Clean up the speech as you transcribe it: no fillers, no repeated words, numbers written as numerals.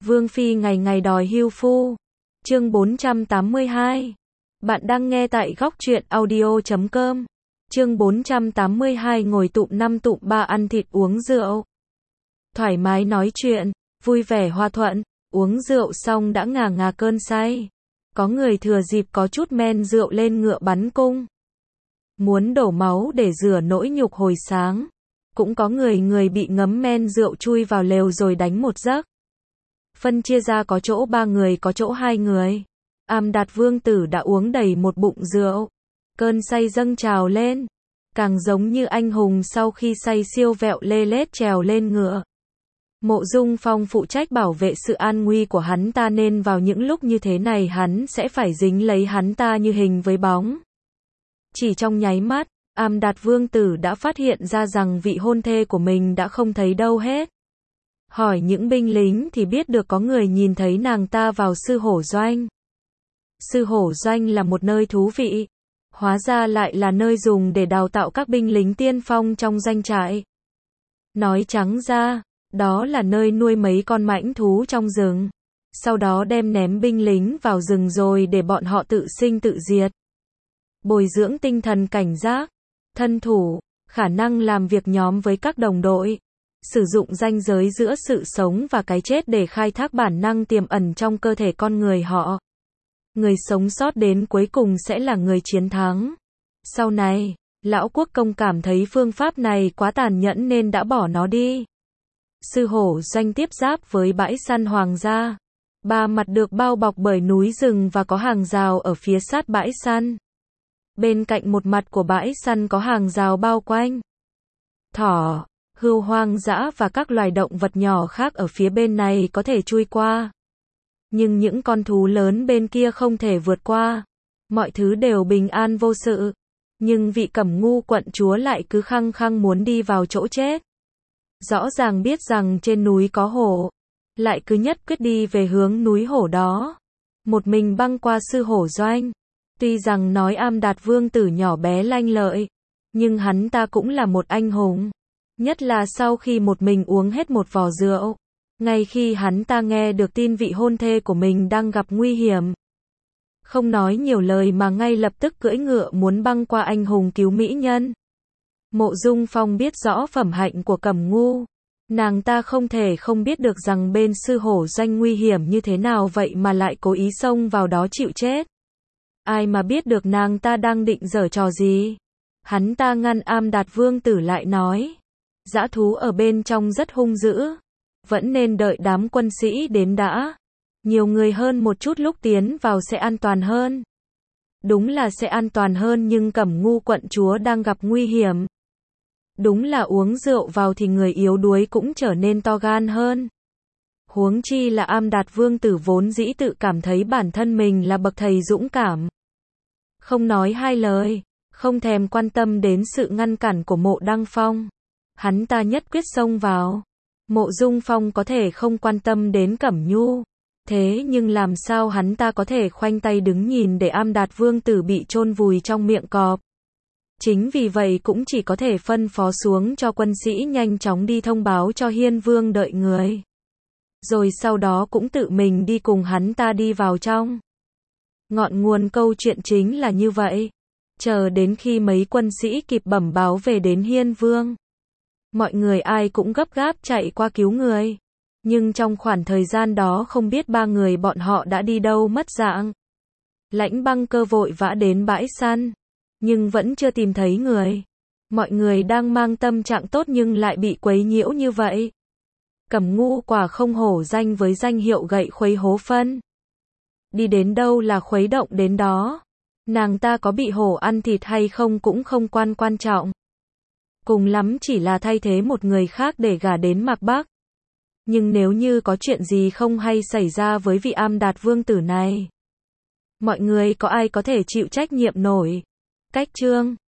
Vương Phi ngày ngày đòi hưu phu. Chương 482. Bạn đang nghe tại góc truyện audio.com. Chương 482 ngồi tụm 5 tụm 3 ăn thịt uống rượu. Thoải mái nói chuyện, vui vẻ hòa thuận, uống rượu xong đã ngà ngà cơn say. Có người thừa dịp có chút men rượu lên ngựa bắn cung. Muốn đổ máu để rửa nỗi nhục hồi sáng. Cũng có người bị ngấm men rượu chui vào lều rồi đánh một giấc. Phân chia ra có chỗ 3 người có chỗ 2 người. Am Đạt Vương tử đã uống đầy một bụng rượu. Cơn say dâng trào lên. Càng giống như anh hùng sau khi say siêu vẹo lê lết trèo lên ngựa. Mộ Dung Phong phụ trách bảo vệ sự an nguy của hắn ta nên vào những lúc như thế này hắn sẽ phải dính lấy hắn ta như hình với bóng. Chỉ trong nháy mắt, Am Đạt Vương tử đã phát hiện ra rằng vị hôn thê của mình đã không thấy đâu hết. Hỏi những binh lính thì biết được có người nhìn thấy nàng ta vào sư hổ doanh. Sư hổ doanh là một nơi thú vị. Hóa ra lại là nơi dùng để đào tạo các binh lính tiên phong trong doanh trại. Nói trắng ra, đó là nơi nuôi mấy con mãnh thú trong rừng. Sau đó đem ném binh lính vào rừng rồi để bọn họ tự sinh tự diệt. Bồi dưỡng tinh thần cảnh giác, thân thủ, khả năng làm việc nhóm với các đồng đội. Sử dụng ranh giới giữa sự sống và cái chết để khai thác bản năng tiềm ẩn trong cơ thể con người họ. Người sống sót đến cuối cùng sẽ là người chiến thắng. Sau này, Lão Quốc Công cảm thấy phương pháp này quá tàn nhẫn nên đã bỏ nó đi. Sư hổ doanh tiếp giáp với bãi săn hoàng gia. 3 mặt được bao bọc bởi núi rừng và có hàng rào ở phía sát bãi săn. Bên cạnh một mặt của bãi săn có hàng rào bao quanh. Thỏ, hươu hoang dã và các loài động vật nhỏ khác ở phía bên này có thể chui qua. Nhưng những con thú lớn bên kia không thể vượt qua. Mọi thứ đều bình an vô sự. Nhưng vị Cẩm Ngu quận chúa lại cứ khăng khăng muốn đi vào chỗ chết. Rõ ràng biết rằng trên núi có hổ. Lại cứ nhất quyết đi về hướng núi hổ đó. Một mình băng qua sư hổ doanh. Tuy rằng nói Am Đạt Vương tử nhỏ bé lanh lợi. Nhưng hắn ta cũng là một anh hùng. Nhất là sau khi một mình uống hết một vò rượu. Ngay khi hắn ta nghe được tin vị hôn thê của mình đang gặp nguy hiểm. Không nói nhiều lời mà ngay lập tức cưỡi ngựa muốn băng qua anh hùng cứu mỹ nhân. Mộ Dung Phong biết rõ phẩm hạnh của Cẩm Ngu. Nàng ta không thể không biết được rằng bên sư hổ doanh nguy hiểm như thế nào vậy mà lại cố ý xông vào đó chịu chết. Ai mà biết được nàng ta đang định giở trò gì. Hắn ta ngăn Am Đạt Vương tử lại nói. Dã thú ở bên trong rất hung dữ. Vẫn nên đợi đám quân sĩ đến đã. Nhiều người hơn một chút lúc tiến vào sẽ an toàn hơn. Đúng là sẽ an toàn hơn nhưng Cẩm Ngu quận chúa đang gặp nguy hiểm. Đúng là uống rượu vào thì người yếu đuối cũng trở nên to gan hơn. Huống chi là Am Đạt Vương tử vốn dĩ tự cảm thấy bản thân mình là bậc thầy dũng cảm. Không nói hai lời, không thèm quan tâm đến sự ngăn cản của Mộ Đăng Phong. Hắn ta nhất quyết xông vào. Mộ Dung Phong có thể không quan tâm đến Cẩm Nhu. Thế nhưng làm sao hắn ta có thể khoanh tay đứng nhìn để Am Đạt Vương tử bị chôn vùi trong miệng cọp. Chính vì vậy cũng chỉ có thể phân phó xuống cho quân sĩ nhanh chóng đi thông báo cho Hiên Vương đợi người. Rồi sau đó cũng tự mình đi cùng hắn ta đi vào trong. Ngọn nguồn câu chuyện chính là như vậy. Chờ đến khi mấy quân sĩ kịp bẩm báo về đến Hiên Vương. Mọi người ai cũng gấp gáp chạy qua cứu người. Nhưng trong khoảng thời gian đó không biết 3 người bọn họ đã đi đâu mất dạng. Lãnh Băng Cơ vội vã đến bãi săn. Nhưng vẫn chưa tìm thấy người. Mọi người đang mang tâm trạng tốt nhưng lại bị quấy nhiễu như vậy. Cẩm Ngu quả không hổ danh với danh hiệu gậy khuấy hố phân. Đi đến đâu là khuấy động đến đó. Nàng ta có bị hổ ăn thịt hay không cũng không quan trọng. Cùng lắm chỉ là thay thế một người khác để gả đến Mạc Bắc. Nhưng nếu như có chuyện gì không hay xảy ra với vị Am Đạt Vương tử này, mọi người có ai có thể chịu trách nhiệm nổi. Cách chương